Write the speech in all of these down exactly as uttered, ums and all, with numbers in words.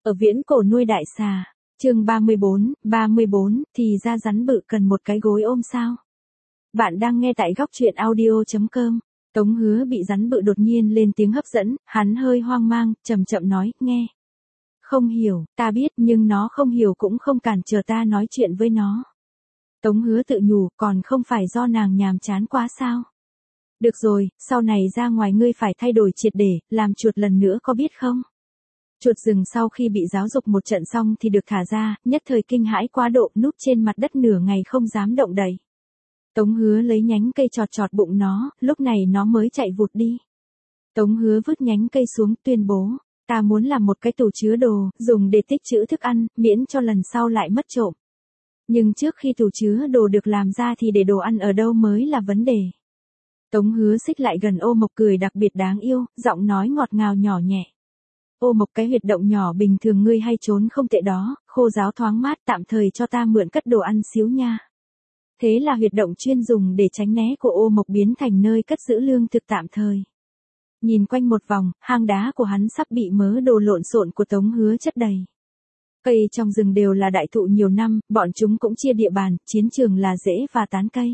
Ở viễn cổ nuôi đại xà. Chương ba mươi bốn, ba mươi bốn, thì ra rắn bự cần một cái gối ôm sao? Bạn đang nghe tại góc truyện audio chấm com. Tống Hứa bị rắn bự đột nhiên lên tiếng hấp dẫn, hắn hơi hoang mang, chậm chậm nói, nghe. Không hiểu, ta biết nhưng nó không hiểu cũng không cản trở ta nói chuyện với nó. Tống Hứa tự nhủ, còn không phải do nàng nhàm chán quá sao? Được rồi, sau này ra ngoài ngươi phải thay đổi triệt để, làm chuột lần nữa có biết không? Chuột rừng sau khi bị giáo dục một trận xong thì được thả ra, nhất thời kinh hãi quá độ, núp trên mặt đất nửa ngày không dám động đậy. Tống Hứa lấy nhánh cây chọt chọt bụng nó, lúc này nó mới chạy vụt đi. Tống Hứa vứt nhánh cây xuống, tuyên bố, ta muốn làm một cái tủ chứa đồ, dùng để tích trữ thức ăn, miễn cho lần sau lại mất trộm. Nhưng trước khi tủ chứa đồ được làm ra thì để đồ ăn ở đâu mới là vấn đề. Tống Hứa xích lại gần Ô Mộc cười đặc biệt đáng yêu, giọng nói ngọt ngào nhỏ nhẹ. Ô Mộc, cái huyệt động nhỏ bình thường ngươi hay trốn không tệ đó, khô ráo thoáng mát, tạm thời cho ta mượn cất đồ ăn xíu nha. Thế là huyệt động chuyên dùng để tránh né của Ô Mộc biến thành nơi cất giữ lương thực tạm thời. Nhìn quanh một vòng, hang đá của hắn sắp bị mớ đồ lộn xộn của Tống Hứa chất đầy. Cây trong rừng đều là đại thụ nhiều năm, bọn chúng cũng chia địa bàn, chiến trường là rễ và tán cây.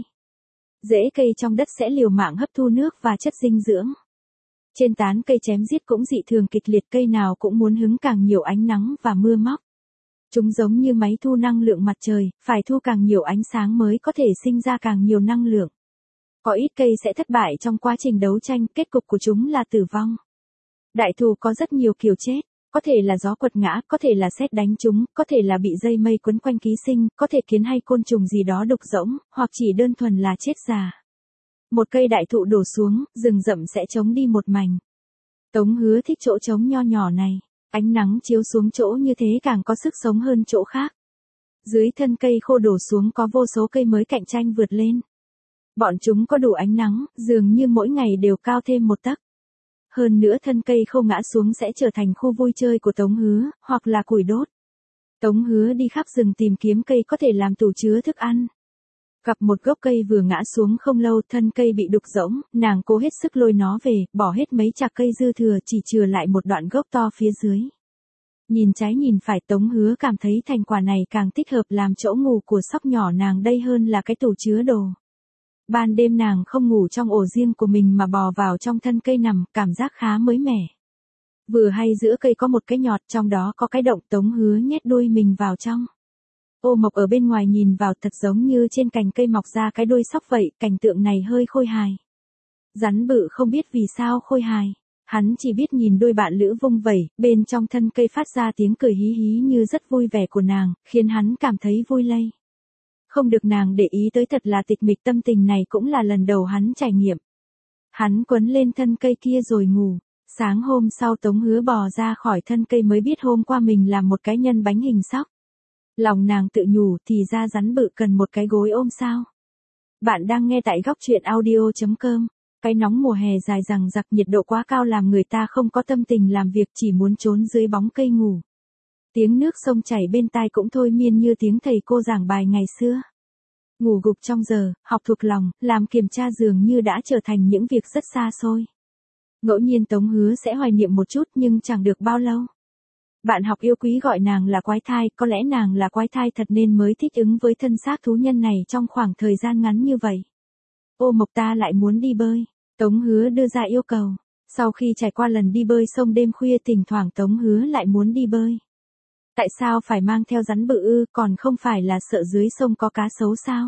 Rễ cây trong đất sẽ liều mạng hấp thu nước và chất dinh dưỡng. Trên tán cây chém giết cũng dị thường kịch liệt, cây nào cũng muốn hứng càng nhiều ánh nắng và mưa móc. Chúng giống như máy thu năng lượng mặt trời, phải thu càng nhiều ánh sáng mới có thể sinh ra càng nhiều năng lượng. Có ít cây sẽ thất bại trong quá trình đấu tranh, kết cục của chúng là tử vong. Đại thụ có rất nhiều kiểu chết, có thể là gió quật ngã, có thể là sét đánh chúng, có thể là bị dây mây quấn quanh ký sinh, có thể kiến hay côn trùng gì đó đục rỗng, hoặc chỉ đơn thuần là chết già. Một cây đại thụ đổ xuống, rừng rậm sẽ trống đi một mảnh. Tống Hứa thích chỗ trống nho nhỏ này, ánh nắng chiếu xuống chỗ như thế càng có sức sống hơn chỗ khác. Dưới thân cây khô đổ xuống có vô số cây mới cạnh tranh vượt lên. Bọn chúng có đủ ánh nắng, dường như mỗi ngày đều cao thêm một tấc. Hơn nữa thân cây khô ngã xuống sẽ trở thành khu vui chơi của Tống Hứa, hoặc là củi đốt. Tống Hứa đi khắp rừng tìm kiếm cây có thể làm tủ chứa thức ăn. Gặp một gốc cây vừa ngã xuống không lâu, thân cây bị đục rỗng, nàng cố hết sức lôi nó về, bỏ hết mấy chạc cây dư thừa, chỉ chừa lại một đoạn gốc to phía dưới. Nhìn trái nhìn phải, Tống Hứa cảm thấy thành quả này càng thích hợp làm chỗ ngủ của sóc nhỏ nàng đây hơn là cái tủ chứa đồ. Ban đêm nàng không ngủ trong ổ riêng của mình mà bò vào trong thân cây nằm, cảm giác khá mới mẻ. Vừa hay giữa cây có một cái nhọt, trong đó có cái động, Tống Hứa nhét đuôi mình vào trong. Ô Mộc ở bên ngoài nhìn vào thật giống như trên cành cây mọc ra cái đuôi sóc vậy, cảnh tượng này hơi khôi hài. Rắn bự không biết vì sao khôi hài, hắn chỉ biết nhìn đôi bạn lữ vung vẩy, bên trong thân cây phát ra tiếng cười hí hí như rất vui vẻ của nàng, khiến hắn cảm thấy vui lây. Không được nàng để ý tới thật là tịch mịch, tâm tình này cũng là lần đầu hắn trải nghiệm. Hắn quấn lên thân cây kia rồi ngủ. Sáng hôm sau Tống Hứa bò ra khỏi thân cây mới biết hôm qua mình làm một cái nhân bánh hình sóc. Lòng nàng tự nhủ, thì ra rắn bự cần một cái gối ôm sao. Bạn đang nghe tại góc truyện audio chấm com. Cái nóng mùa hè dài dằng dặc, nhiệt độ quá cao làm người ta không có tâm tình làm việc, chỉ muốn trốn dưới bóng cây ngủ. Tiếng nước sông chảy bên tai cũng thôi miên như tiếng thầy cô giảng bài ngày xưa. Ngủ gục trong giờ, học thuộc lòng, làm kiểm tra dường như đã trở thành những việc rất xa xôi. Ngẫu nhiên Tống Hứa sẽ hoài niệm một chút nhưng chẳng được bao lâu. Bạn học yêu quý gọi nàng là quái thai, có lẽ nàng là quái thai thật nên mới thích ứng với thân xác thú nhân này trong khoảng thời gian ngắn như vậy. Ô Mộc, ta lại muốn đi bơi. Tống Hứa đưa ra yêu cầu. Sau khi trải qua lần đi bơi sông đêm khuya, thỉnh thoảng Tống Hứa lại muốn đi bơi. Tại sao phải mang theo rắn bự ư, còn không phải là sợ dưới sông có cá sấu sao?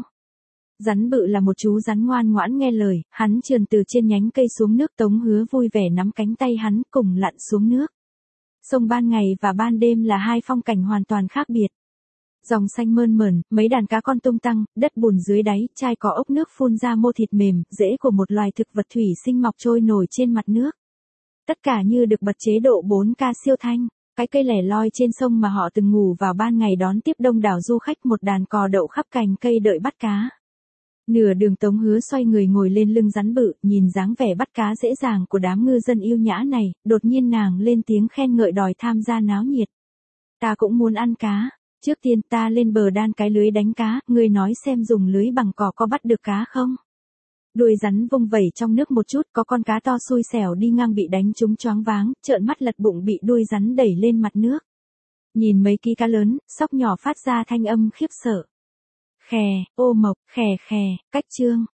Rắn bự là một chú rắn ngoan ngoãn nghe lời, hắn trườn từ trên nhánh cây xuống nước, Tống Hứa vui vẻ nắm cánh tay hắn cùng lặn xuống nước. Sông ban ngày và ban đêm là hai phong cảnh hoàn toàn khác biệt. Dòng xanh mơn mởn, mấy đàn cá con tung tăng, đất bùn dưới đáy, chai có ốc nước phun ra mô thịt mềm, rễ của một loài thực vật thủy sinh mọc trôi nổi trên mặt nước. Tất cả như được bật chế độ bốn K siêu thanh. Cái cây lẻ loi trên sông mà họ từng ngủ vào ban ngày đón tiếp đông đảo du khách, một đàn cò đậu khắp cành cây đợi bắt cá. Nửa đường Tống Hứa xoay người ngồi lên lưng rắn bự, nhìn dáng vẻ bắt cá dễ dàng của đám ngư dân yêu nhã này, đột nhiên nàng lên tiếng khen ngợi đòi tham gia náo nhiệt. Ta cũng muốn ăn cá, trước tiên ta lên bờ đan cái lưới đánh cá, ngươi nói xem dùng lưới bằng cỏ có bắt được cá không? Đuôi rắn vung vẩy trong nước một chút, có con cá to xui xẻo đi ngang bị đánh trúng choáng váng, trợn mắt lật bụng bị đuôi rắn đẩy lên mặt nước. Nhìn mấy ký cá lớn, sóc nhỏ phát ra thanh âm khiếp sợ. Khè, ô mộc, khè khè, cách chương.